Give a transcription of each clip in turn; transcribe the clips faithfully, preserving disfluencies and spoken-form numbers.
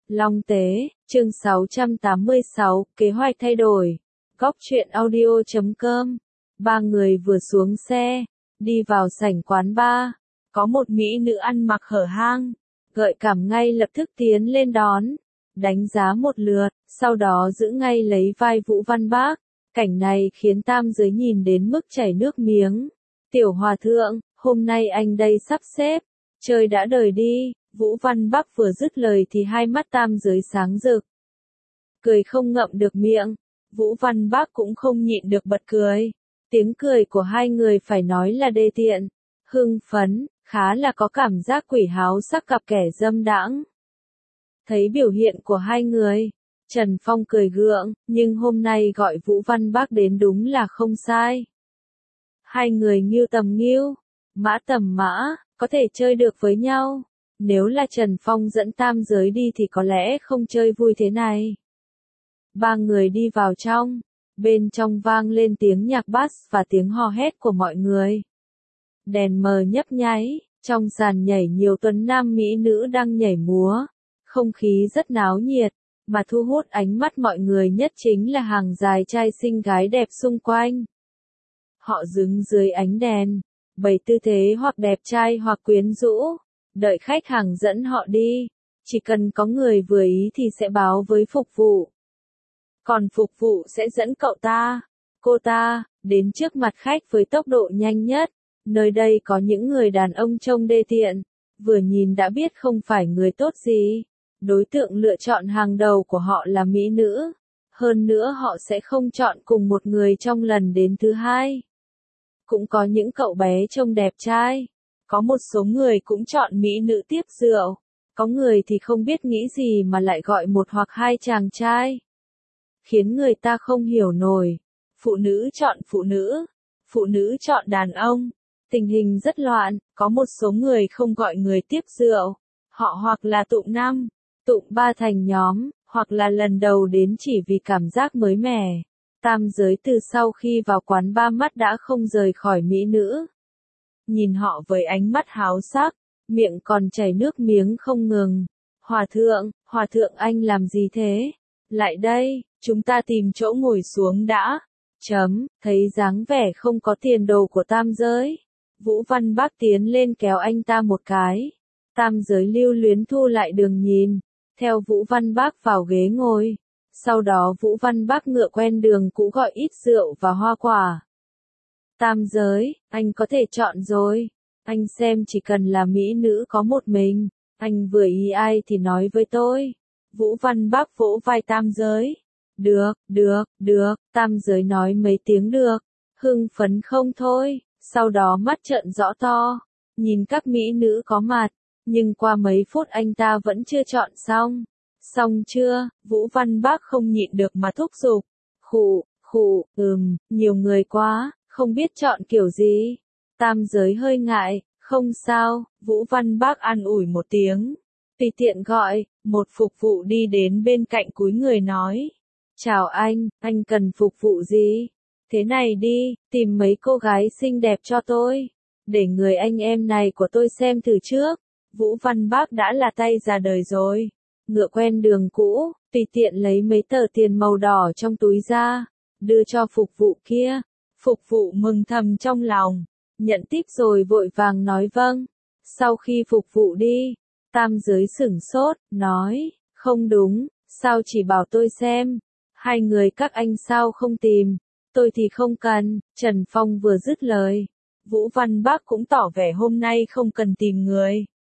Long Tế, chương sáu trăm tám mươi sáu, kế hoạch thay đổi. Góc truyện audio chấm com. Ba người vừa xuống xe, đi vào sảnh quán bar. Có một mỹ nữ ăn mặc hở hang, gợi cảm ngay lập tức tiến lên đón, đánh giá một lượt, sau đó giữ ngay lấy vai Vũ Văn Bác. Cảnh này khiến tam giới nhìn đến mức chảy nước miếng. Tiểu hòa thượng, hôm nay anh đây sắp xếp, chơi đã đời đi. Vũ Văn Bắc vừa dứt lời thì hai mắt tam giới sáng rực. Cười không ngậm được miệng, Vũ Văn Bắc cũng không nhịn được bật cười. Tiếng cười của hai người phải nói là đê tiện, hưng phấn, khá là có cảm giác quỷ háo sắc cặp kẻ dâm đãng. Thấy biểu hiện của hai người, Trần Phong cười gượng, nhưng hôm nay gọi Vũ Văn Bắc đến đúng là không sai. Hai người nghiêu tầm nghiêu, mã tầm mã, có thể chơi được với nhau. Nếu là Trần Phong dẫn tam giới đi thì có lẽ không chơi vui thế này. Ba người đi vào trong, bên trong vang lên tiếng nhạc bass và tiếng hò hét của mọi người. Đèn mờ nhấp nháy, trong sàn nhảy nhiều tuấn nam mỹ nữ đang nhảy múa. Không khí rất náo nhiệt, mà thu hút ánh mắt mọi người nhất chính là hàng dài trai xinh gái đẹp xung quanh. Họ đứng dưới ánh đèn, bày tư thế hoặc đẹp trai hoặc quyến rũ. Đợi khách hàng dẫn họ đi, chỉ cần có người vừa ý thì sẽ báo với phục vụ. Còn phục vụ sẽ dẫn cậu ta, cô ta, đến trước mặt khách với tốc độ nhanh nhất. Nơi đây có những người đàn ông trông đê tiện, vừa nhìn đã biết không phải người tốt gì. Đối tượng lựa chọn hàng đầu của họ là mỹ nữ. Hơn nữa họ sẽ không chọn cùng một người trong lần đến thứ hai. Cũng có những cậu bé trông đẹp trai. Có một số người cũng chọn mỹ nữ tiếp rượu, có người thì không biết nghĩ gì mà lại gọi một hoặc hai chàng trai. Khiến người ta không hiểu nổi, phụ nữ chọn phụ nữ, phụ nữ chọn đàn ông, tình hình rất loạn, có một số người không gọi người tiếp rượu, họ hoặc là tụng năm, tụng ba thành nhóm, hoặc là lần đầu đến chỉ vì cảm giác mới mẻ. Tam giới từ sau khi vào quán ba mắt đã không rời khỏi mỹ nữ. Nhìn họ với ánh mắt háo sắc, miệng còn chảy nước miếng không ngừng. Hòa thượng, hòa thượng anh làm gì thế? Lại đây, chúng ta tìm chỗ ngồi xuống đã. Chấm, thấy dáng vẻ không có tiền đồ của tam giới. Vũ Văn Bác tiến lên kéo anh ta một cái. Tam giới lưu luyến thu lại đường nhìn, theo Vũ Văn Bác vào ghế ngồi. Sau đó Vũ Văn Bác ngựa quen đường cũ gọi ít rượu và hoa quả. Tam giới, anh có thể chọn rồi. Anh xem chỉ cần là mỹ nữ có một mình, anh vừa ý ai thì nói với tôi. Vũ Văn Bác vỗ vai tam giới. Được, được, được, tam giới nói mấy tiếng được. Hưng phấn không thôi, sau đó mắt trợn rõ to. Nhìn các mỹ nữ có mặt, nhưng qua mấy phút anh ta vẫn chưa chọn xong. Xong chưa, Vũ Văn Bác không nhịn được mà thúc giục. Khụ, khụ, ừm, nhiều người quá. Không biết chọn kiểu gì. Tam giới hơi ngại, không sao, Vũ Văn Bác an ủi một tiếng. Tùy tiện gọi, một phục vụ đi đến bên cạnh cúi người nói. Chào anh, anh cần phục vụ gì? Thế này đi, tìm mấy cô gái xinh đẹp cho tôi. Để người anh em này của tôi xem thử trước. Vũ Văn Bác đã là tay già đời rồi. Ngựa quen đường cũ, tùy tiện lấy mấy tờ tiền màu đỏ trong túi ra. Đưa cho phục vụ kia. Phục vụ mừng thầm trong lòng, nhận tiếp rồi vội vàng nói vâng. Sau khi phục vụ đi, tam giới sửng sốt, nói, không đúng, sao chỉ bảo tôi xem. Hai người các anh sao không tìm, tôi thì không cần. Trần Phong vừa dứt lời, Vũ Văn Bác cũng tỏ vẻ hôm nay không cần tìm người.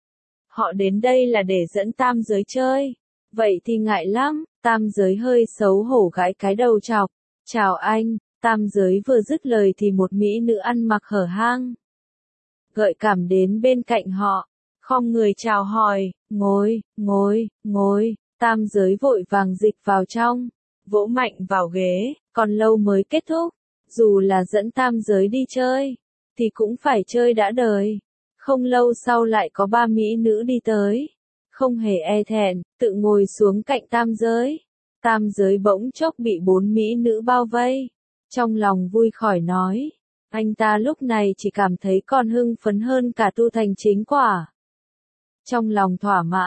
Họ đến đây là để dẫn tam giới chơi, vậy thì ngại lắm. Tam giới hơi xấu hổ gãi cái đầu chọc, chào anh. Tam giới vừa dứt lời thì một mỹ nữ ăn mặc hở hang, gợi cảm đến bên cạnh họ, khom người chào hỏi, ngồi, ngồi, ngồi. Tam giới vội vàng dịch vào trong, vỗ mạnh vào ghế, còn lâu mới kết thúc. Dù là dẫn tam giới đi chơi, thì cũng phải chơi đã đời. Không lâu sau lại có ba mỹ nữ đi tới, không hề e thẹn, tự ngồi xuống cạnh tam giới. Tam giới bỗng chốc bị bốn mỹ nữ bao vây. Trong lòng vui khỏi nói, anh ta lúc này chỉ cảm thấy còn hưng phấn hơn cả tu thành chính quả. Trong lòng thỏa mãn,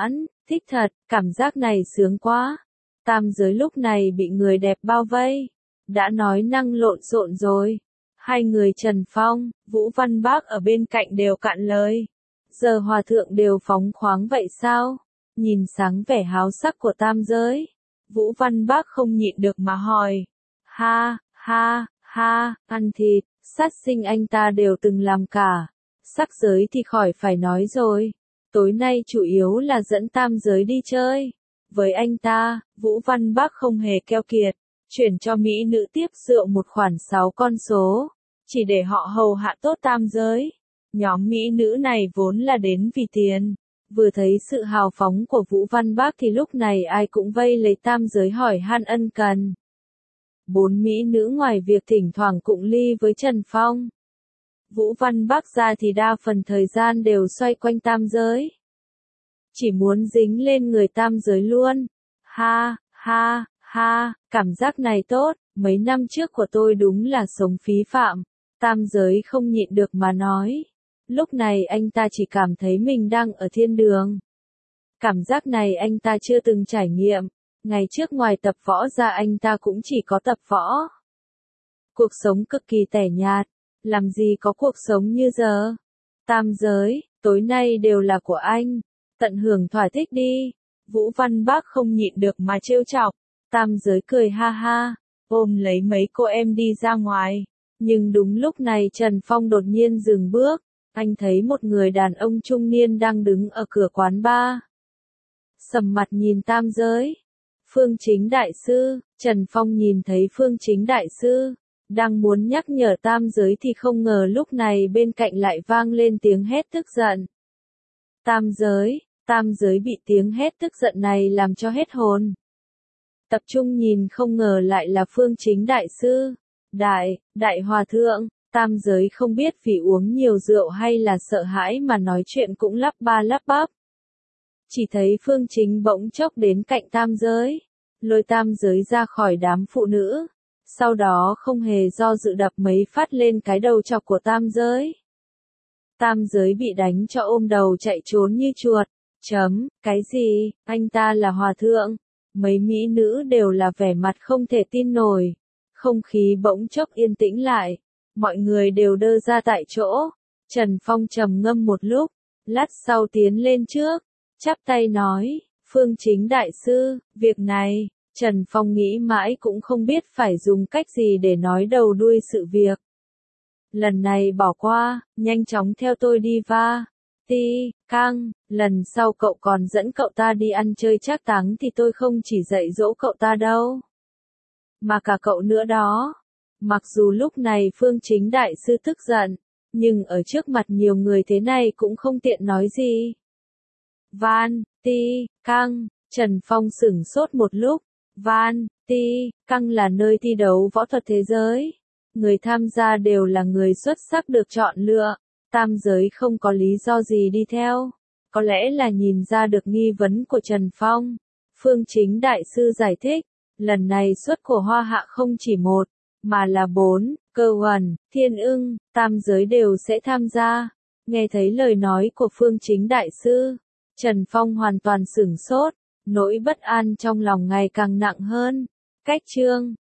Thích thật, cảm giác này sướng quá. Tam giới lúc này bị người đẹp bao vây. Đã nói năng lộn xộn rồi. Hai người Trần Phong, Vũ Văn Bác ở bên cạnh đều cạn lời. Giờ hòa thượng đều phóng khoáng vậy sao? Nhìn sáng vẻ háo sắc của tam giới. Vũ Văn Bác không nhịn được mà hỏi. Ha, ha, ha, ăn thịt, sát sinh anh ta đều từng làm cả. Sắc giới thì khỏi phải nói rồi. Tối nay chủ yếu là dẫn tam giới đi chơi. Với anh ta, Vũ Văn Bác không hề keo kiệt. Chuyển cho mỹ nữ tiếp rượu một khoản sáu con số. Chỉ để họ hầu hạ tốt tam giới. Nhóm mỹ nữ này vốn là đến vì tiền. Vừa thấy sự hào phóng của Vũ Văn Bác thì lúc này ai cũng vây lấy tam giới hỏi han ân cần. Bốn mỹ nữ ngoài việc thỉnh thoảng cụng ly với Trần Phong. Vũ Văn Bác ra thì đa phần thời gian đều xoay quanh tam giới. Chỉ muốn dính lên người tam giới luôn. Ha, ha, ha, cảm giác này tốt, mấy năm trước của tôi đúng là sống phí phạm. Tam giới không nhịn được mà nói. Lúc này anh ta chỉ cảm thấy mình đang ở thiên đường. Cảm giác này anh ta chưa từng trải nghiệm. Ngày trước ngoài tập võ ra anh ta cũng chỉ có tập võ. Cuộc sống cực kỳ tẻ nhạt. Làm gì có cuộc sống như giờ. Tam giới, tối nay đều là của anh. Tận hưởng thỏa thích đi. Vũ Văn Bác không nhịn được mà trêu chọc. Tam giới cười ha ha. Ôm lấy mấy cô em đi ra ngoài. Nhưng đúng lúc này Trần Phong đột nhiên dừng bước. Anh thấy một người đàn ông trung niên đang đứng ở cửa quán bar. Sầm mặt nhìn tam giới. Phương Chính Đại Sư, Trần Phong nhìn thấy Phương Chính Đại Sư. Đang muốn nhắc nhở tam giới thì không ngờ lúc này bên cạnh lại vang lên tiếng hét tức giận. Tam giới, tam giới bị tiếng hét tức giận này làm cho hết hồn. Tập trung nhìn không ngờ lại là Phương Chính Đại Sư. Đại, Đại Hòa Thượng, tam giới không biết vì uống nhiều rượu hay là sợ hãi mà nói chuyện cũng lắp ba lắp bắp. Chỉ thấy Phương Chính bỗng chốc đến cạnh tam giới, lôi tam giới ra khỏi đám phụ nữ. Sau đó không hề do dự đập mấy phát lên cái đầu chọc của tam giới. Tam giới bị đánh cho ôm đầu chạy trốn như chuột. Chấm, cái gì, anh ta là hòa thượng. Mấy mỹ nữ đều là vẻ mặt không thể tin nổi. Không khí bỗng chốc yên tĩnh lại. Mọi người đều đơ ra tại chỗ. Trần Phong trầm ngâm một lúc. Lát sau tiến lên trước. Chắp tay nói, Phương Chính Đại Sư, việc này. Trần Phong nghĩ mãi cũng không biết phải dùng cách gì để nói đầu đuôi sự việc. Lần này bỏ qua, nhanh chóng theo tôi đi va. Ti, Cang, lần sau cậu còn dẫn cậu ta đi ăn chơi trác táng thì tôi không chỉ dạy dỗ cậu ta đâu. Mà cả cậu nữa đó. Mặc dù lúc này Phương Chính Đại Sư tức giận, nhưng ở trước mặt nhiều người thế này cũng không tiện nói gì. Van, Ti, Cang, Trần Phong sửng sốt một lúc. Van, Ti, Cang là nơi thi đấu võ thuật thế giới. Người tham gia đều là người xuất sắc được chọn lựa. Tam giới không có lý do gì đi theo. Có lẽ là nhìn ra được nghi vấn của Trần Phong. Phương Chính Đại Sư giải thích. Lần này xuất của Hoa Hạ không chỉ một, mà là bốn, Cơ Huẩn, Thiên Ưng, tam giới đều sẽ tham gia. Nghe thấy lời nói của Phương Chính Đại Sư, Trần Phong hoàn toàn sửng sốt. Nỗi bất an trong lòng ngày càng nặng hơn. Cách chương